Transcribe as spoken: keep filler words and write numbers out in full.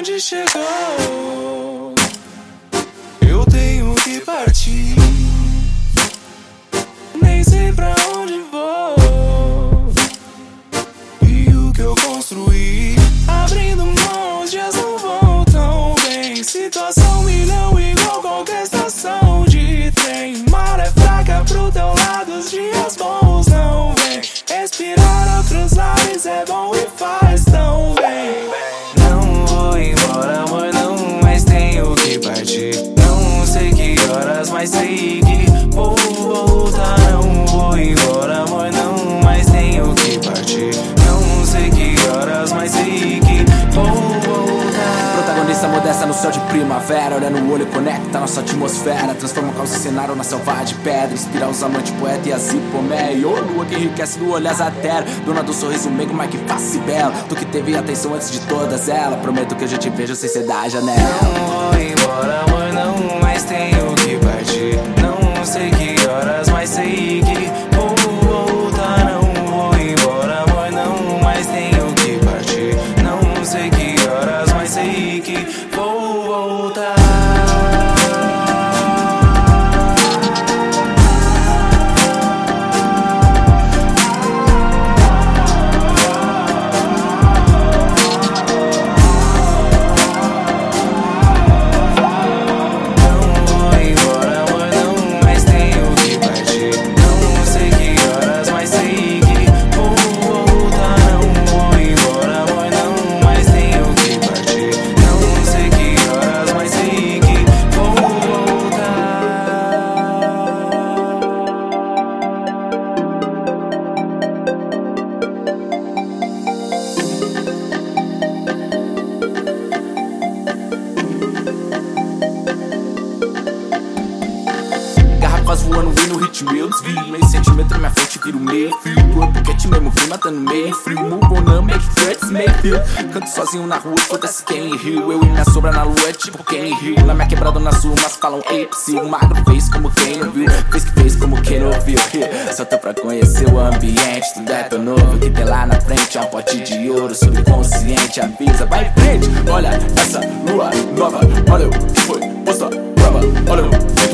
onde chegou. Eu tenho que partir, nem sei pra onde vou. E o que eu construí, abrindo mão, os dias não vão tão bem. Situação milhão igual qualquer estação de trem. Maré fraca pro teu lado, os dias bons não vem. Respirar outros ares é bom e faz tão bem. Não vou embora, amor, não, mas tenho que partir. Não sei que horas, mas sei que vou voltar. Não vou embora, amor, não, mas tenho que partir. Não sei que horas, mas sei que vou voltar. Protagonista modesta no céu de primavera, olha no olho e conecta nossa atmosfera. Transforma o caos em cenário na selva de pedra. Inspira os amantes, poeta e as hipoméia. Ô lua que enriquece no olhar a terra. Dona do sorriso meigo, mas que face bela. Tu que teve atenção antes de todas elas. Prometo que hoje eu te vejo sem ser da janela. Não vou embora, amor, não, mas tenho que partir. Não sei que horas, mas sei que vou voltar. Não vou embora, amor, não, mas tenho que partir. Não sei que horas, mas sei que vou voltar. Garrafas voando, vi no ritmo, eu desvio. Meio sentimento na minha frente, viro meio fio. Corpo quente mesmo, vem matando meio frio. Move on, make friends, make feel. Canto sozinho na rua, foda-se Kenny Hill. Eu e minha sombra na lua, é tipo Kenny Hill. Na minha quebrada nas ruas, falam apes. O magro fez como quem não viu, fez que fez como quem não viu. Só tô pra conhecer o ambiente, tudo é tão novo. Que tem lá na frente, é um pote de ouro. Subconsciente, avisa, vai em frente. Olha essa lua nova, olha o que foi, posta prova. Olha o